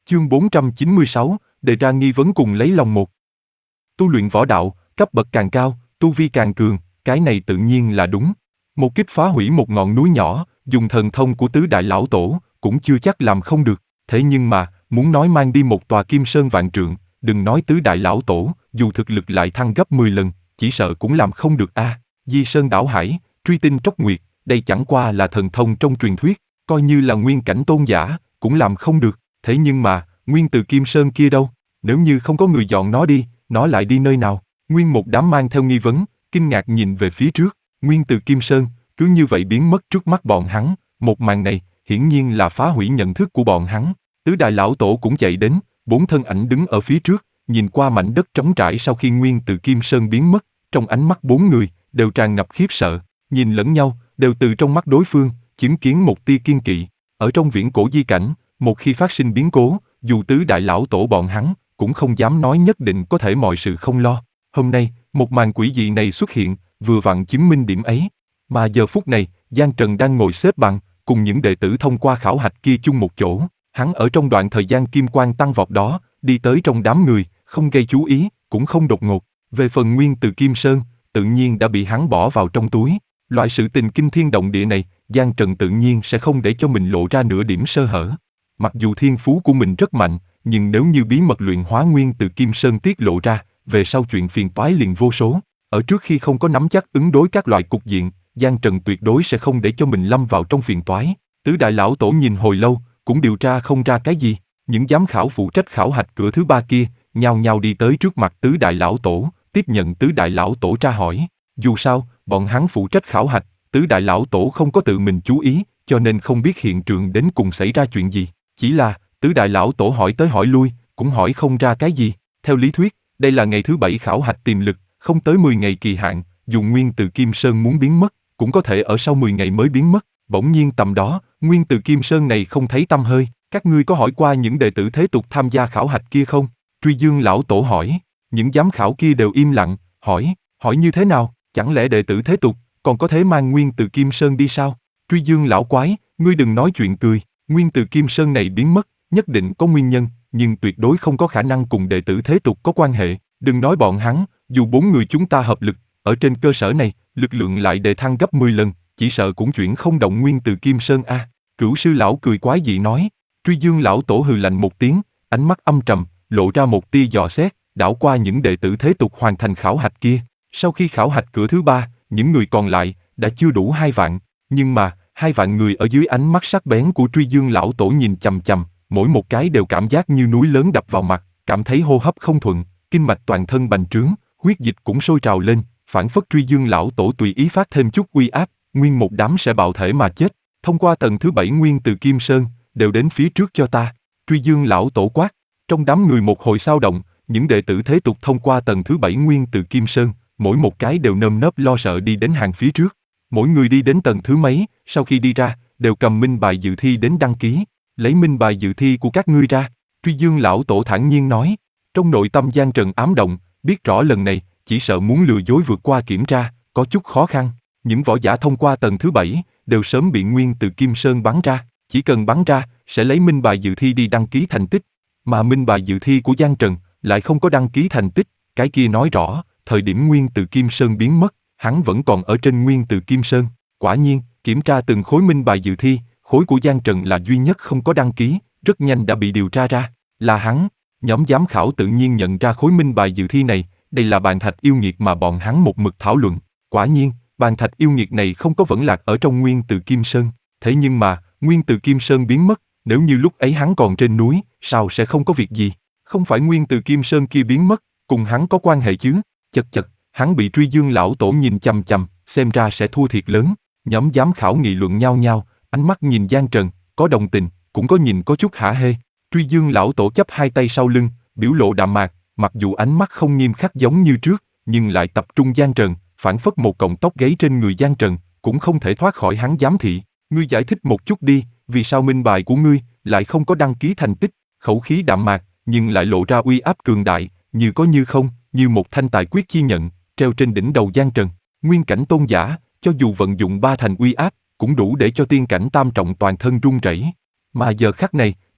Chương 496, đề ra nghi vấn cùng lấy lòng một. Tu luyện võ đạo, cấp bậc càng cao, tu vi càng cường, cái này tự nhiên là đúng. Một kích phá hủy một ngọn núi nhỏ, dùng thần thông của tứ đại lão tổ, cũng chưa chắc làm không được. Thế nhưng mà, muốn nói mang đi một tòa kim sơn vạn trượng, đừng nói tứ đại lão tổ, dù thực lực lại thăng gấp 10 lần, chỉ sợ cũng làm không được a. Di sơn đảo hải, truy tinh trốc nguyệt, đây chẳng qua là thần thông trong truyền thuyết, coi như là nguyên cảnh tôn giả, cũng làm không được. Thế nhưng mà, nguyên từ kim sơn kia đâu? Nếu như không có người dọn nó đi, nó lại đi nơi nào? Nguyên một đám mang theo nghi vấn, kinh ngạc nhìn về phía trước. Nguyên từ kim sơn, cứ như vậy biến mất trước mắt bọn hắn. Một màn này, hiển nhiên là phá hủy nhận thức của bọn hắn. Tứ đại lão tổ cũng chạy đến, 4 thân ảnh đứng ở phía trước, nhìn qua mảnh đất trống trải sau khi nguyên từ kim sơn biến mất. Trong ánh mắt 4 người, đều tràn ngập khiếp sợ, nhìn lẫn nhau, đều từ trong mắt đối phương, chứng kiến một tia kiên kỵ. Ở trong viễn cổ di cảnh, một khi phát sinh biến cố, dù tứ đại lão tổ bọn hắn, cũng không dám nói nhất định có thể mọi sự không lo. Hôm nay, một màn quỷ dị này xuất hiện, vừa vặn chứng minh điểm ấy. Mà giờ phút này, Giang Trần đang ngồi xếp bằng, cùng những đệ tử thông qua khảo hạch kia chung một chỗ. Hắn ở trong đoạn thời gian kim quang tăng vọt đó, đi tới trong đám người, không gây chú ý, cũng không đột ngột. Về phần nguyên từ Kim Sơn, tự nhiên đã bị hắn bỏ vào trong túi. Loại sự tình kinh thiên động địa này, Giang Trần tự nhiên sẽ không để cho mình lộ ra nửa điểm sơ hở. Mặc dù thiên phú của mình rất mạnh, nhưng nếu như bí mật luyện hóa nguyên từ Kim Sơn tiết lộ ra, về sau chuyện phiền toái liền vô số. Ở trước khi không có nắm chắc ứng đối các loại cục diện, Giang Trần tuyệt đối sẽ không để cho mình lâm vào trong phiền toái. Tứ đại lão tổ nhìn hồi lâu, cũng điều tra không ra cái gì. Những giám khảo phụ trách khảo hạch cửa thứ 3 kia, nhao nhao đi tới trước mặt tứ đại lão tổ, tiếp nhận tứ đại lão tổ tra hỏi. Dù sao, bọn hắn phụ trách khảo hạch, tứ đại lão tổ không có tự mình chú ý, cho nên không biết hiện trường đến cùng xảy ra chuyện gì. Chỉ là, tứ đại lão tổ hỏi tới hỏi lui, cũng hỏi không ra cái gì. Theo lý thuyết, đây là ngày thứ 7 khảo hạch tiềm lực, không tới 10 ngày kỳ hạn, dù nguyên từ Kim Sơn muốn biến mất, cũng có thể ở sau 10 ngày mới biến mất. Bỗng nhiên tầm đó, nguyên từ Kim Sơn này không thấy tăm hơi. Các ngươi có hỏi qua những đệ tử thế tục tham gia khảo hạch kia không? Truy Dương lão tổ hỏi. Những giám khảo kia đều im lặng, hỏi như thế nào? Chẳng lẽ đệ tử thế tục còn có thể mang nguyên từ Kim Sơn đi sao? Truy Dương lão quái, ngươi đừng nói chuyện cười. Nguyên từ Kim Sơn này biến mất, nhất định có nguyên nhân, nhưng tuyệt đối không có khả năng cùng đệ tử thế tục có quan hệ. Đừng nói bọn hắn, dù 4 người chúng ta hợp lực, ở trên cơ sở này, lực lượng lại đề thăng gấp 10 lần, chỉ sợ cũng chuyển không động nguyên từ Kim Sơn a. Cửu sư lão cười quái dị nói. Truy Dương lão tổ hừ lạnh một tiếng, ánh mắt âm trầm, lộ ra một tia dò xét, đảo qua những đệ tử thế tục hoàn thành khảo hạch kia. Sau khi khảo hạch cửa thứ 3, những người còn lại đã chưa đủ 2 vạn, nhưng mà 2 vạn người ở dưới ánh mắt sắc bén của Truy Dương lão tổ nhìn chằm chằm, mỗi một cái đều cảm giác như núi lớn đập vào mặt, cảm thấy hô hấp không thuận, kinh mạch toàn thân bành trướng, huyết dịch cũng sôi trào lên, phảng phất Truy Dương lão tổ tùy ý phát thêm chút uy áp, nguyên một đám sẽ bạo thể mà chết. Thông qua tầng thứ 7 nguyên từ Kim Sơn, đều đến phía trước cho ta. Truy Dương lão tổ quát. Trong đám người một hồi xao động, những đệ tử thế tục thông qua tầng thứ 7 nguyên từ Kim Sơn, mỗi một cái đều nơm nớp lo sợ đi đến hàng phía trước. Mỗi người đi đến tầng thứ mấy, sau khi đi ra, đều cầm minh bài dự thi đến đăng ký. Lấy minh bài dự thi của các ngươi ra. Truy Dương lão tổ thản nhiên nói. Trong nội tâm Giang Trần ám động, biết rõ lần này, chỉ sợ muốn lừa dối vượt qua kiểm tra, có chút khó khăn. Những võ giả thông qua tầng thứ 7, đều sớm bị nguyên từ Kim Sơn bắn ra. Chỉ cần bắn ra, sẽ lấy minh bài dự thi đi đăng ký thành tích. Mà minh bài dự thi của Giang Trần lại không có đăng ký thành tích, cái kia nói rõ, thời điểm nguyên từ Kim Sơn biến mất, hắn vẫn còn ở trên nguyên từ Kim Sơn. Quả nhiên, kiểm tra từng khối minh bài dự thi, khối của Giang Trần là duy nhất không có đăng ký, rất nhanh đã bị điều tra ra, là hắn. Nhóm giám khảo tự nhiên nhận ra khối minh bài dự thi này, đây là bàn thạch yêu nghiệt mà bọn hắn một mực thảo luận. Quả nhiên, bàn thạch yêu nghiệt này không có vẫn lạc ở trong nguyên từ Kim Sơn. Thế nhưng mà, nguyên từ Kim Sơn biến mất, nếu như lúc ấy hắn còn trên núi, sao sẽ không có việc gì? Không phải nguyên từ Kim Sơn kia biến mất, cùng hắn có quan hệ chứ? Chật, hắn bị Truy Dương lão tổ nhìn chằm chằm, xem ra sẽ thua thiệt lớn. Nhóm giám khảo nghị luận nhau nhau, ánh mắt nhìn Giang Trần, có đồng tình, cũng có nhìn có chút hả hê. Truy Dương lão tổ chắp hai tay sau lưng, biểu lộ đạm mạc, mặc dù ánh mắt không nghiêm khắc giống như trước, nhưng lại tập trung Giang Trần, phảng phất một cọng tóc gáy trên người Giang Trần, cũng không thể thoát khỏi hắn giám thị. Ngươi giải thích một chút đi, vì sao minh bài của ngươi lại không có đăng ký thành tích? Khẩu khí đạm mạc, nhưng lại lộ ra uy áp cường đại, như có như không, như một thanh tài quyết chi nhận, treo trên đỉnh đầu Giang Trần. Nguyên cảnh tôn giả, cho dù vận dụng 3 thành uy áp, cũng đủ để cho tiên cảnh tam trọng toàn thân run rẩy. Mà giờ khắc này,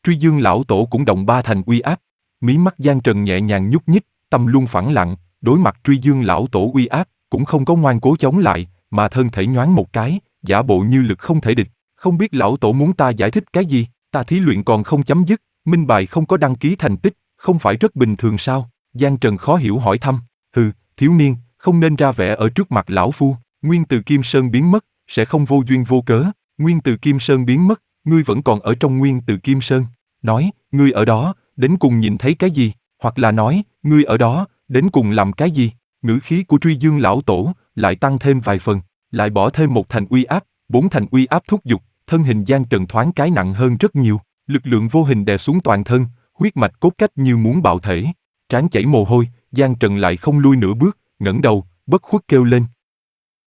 Truy Dương lão tổ cũng động 3 thành uy áp. Mí mắt Giang Trần nhẹ nhàng nhúc nhích, tâm luôn phẳng lặng, đối mặt Truy Dương lão tổ uy áp, cũng không có ngoan cố chống lại, mà thân thể nhoáng một cái, giả bộ như lực không thể địch. Không biết lão tổ muốn ta giải thích cái gì, ta thí luyện còn không chấm dứt, minh bài không có đăng ký thành tích, không phải rất bình thường sao? Giang Trần khó hiểu hỏi thăm. Hừ, thiếu niên, không nên ra vẻ ở trước mặt lão phu. Nguyên Từ Kim Sơn biến mất, sẽ không vô duyên vô cớ. Nguyên Từ Kim Sơn biến mất, ngươi vẫn còn ở trong Nguyên Từ Kim Sơn. Nói, ngươi ở đó, đến cùng nhìn thấy cái gì? Hoặc là nói, ngươi ở đó, đến cùng làm cái gì? Ngữ khí của Truy Dương lão tổ lại tăng thêm vài phần, lại bỏ thêm 1 thành uy áp, 4 thành uy áp thúc giục, thân hình Giang Trần thoáng cái nặng hơn rất nhiều, lực lượng vô hình đè xuống toàn thân, huyết mạch cốt cách như muốn bạo thể. Trán chảy mồ hôi, Giang Trần lại không lui nửa bước, ngẩng đầu, bất khuất kêu lên,